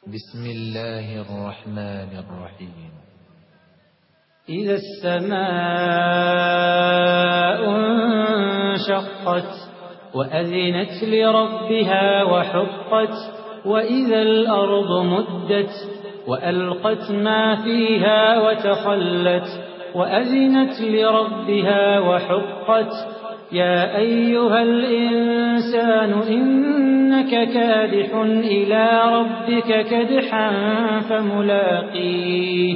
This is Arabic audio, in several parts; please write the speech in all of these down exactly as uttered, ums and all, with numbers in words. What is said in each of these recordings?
بسم الله الرحمن الرحيم. إذا السماء انشقت وأذنت لربها وحقت وإذا الأرض مدت وألقت ما فيها وتخلت وأذنت لربها وحقت يا أيها الإنسان إنك كادح إلى ربك كدحا فملاقيه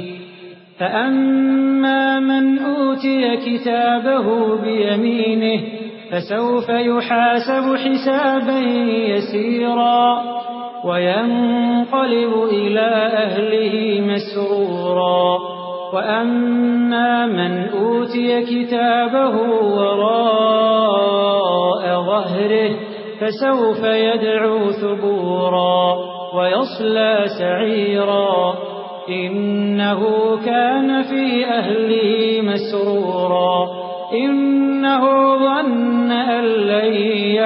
فأما من أوتي كتابه بيمينه فسوف يحاسب حسابا يسيرا وينقلب إلى أهله مسرورا وأما من أوتي كتابه وراء ظهره فسوف يدعو ثبورا ويصلى سعيرا إنه كان في أهله مسرورا إنه ظن أن لن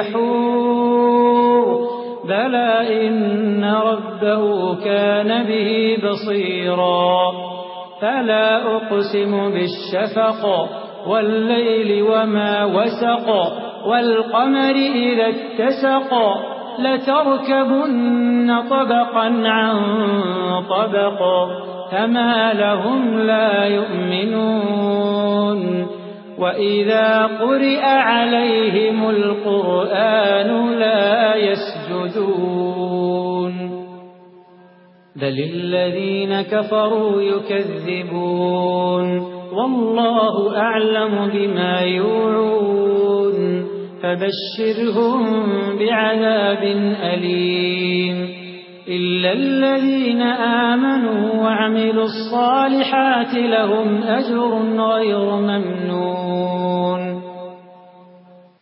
يحور بلى إن ربه كان به بصيرا فلا أقسم بالشفق والليل وما وسق والقمر إذا اتسق لتركبن طبقا عن طبق فما لهم لا يؤمنون وإذا قرئ عليهم القرآن لا يسجدون بل الذين كفروا يكذبون والله أعلم بما يوعون فبشرهم بعذاب أليم إلا الذين آمنوا وعملوا الصالحات لهم أجر غير ممنون